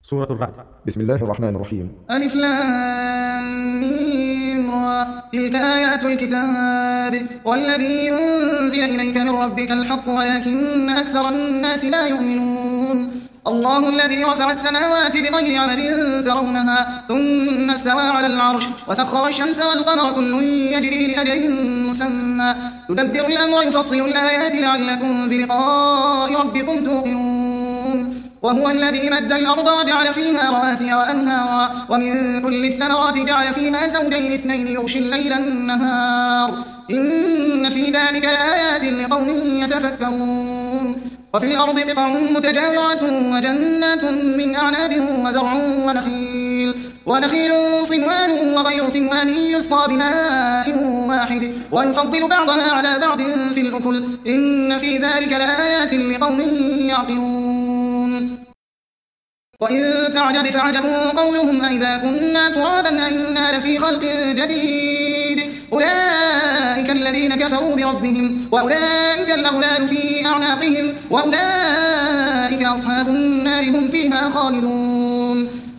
سورة الرعد. بسم الله الرحمن الرحيم. ألف لام ميم را. تلك آيات الكتاب والذي أنزل إليك من ربك الحق ولكن أكثر الناس لا يؤمنون. الله الذي رفع السماوات بغير عمد ترونها ثم استوى على العرش وسخر الشمس والقمر كل يجري لأجل مسمى يدبر الأمر يفصل الآيات لعلكم بلقاء ربكم توقنون. وهو الذي مد الأرض وجعل فيها رواسي وأنهارا ومن كل الثمرات جعل فيها زوجين اثنين يغشي الليل النهار إن في ذلك لآيات لقوم يتفكرون. وفي الأرض قطع متجاورات وجنات من أعناب وزرع ونخيل صنوان وغير صنوان يسقى بماء واحد ويفضل بعضها على بعض في الأكل إن في ذلك لآيات لقوم يعقلون. وإن تعجب فعجب قولهم أئذا كنا ترابا أئنا لفي خلق جديد أولئك الذين كفروا بربهم وأولئك الأغلال في أعناقهم وأولئك أصحاب النار هم فيها خالدون.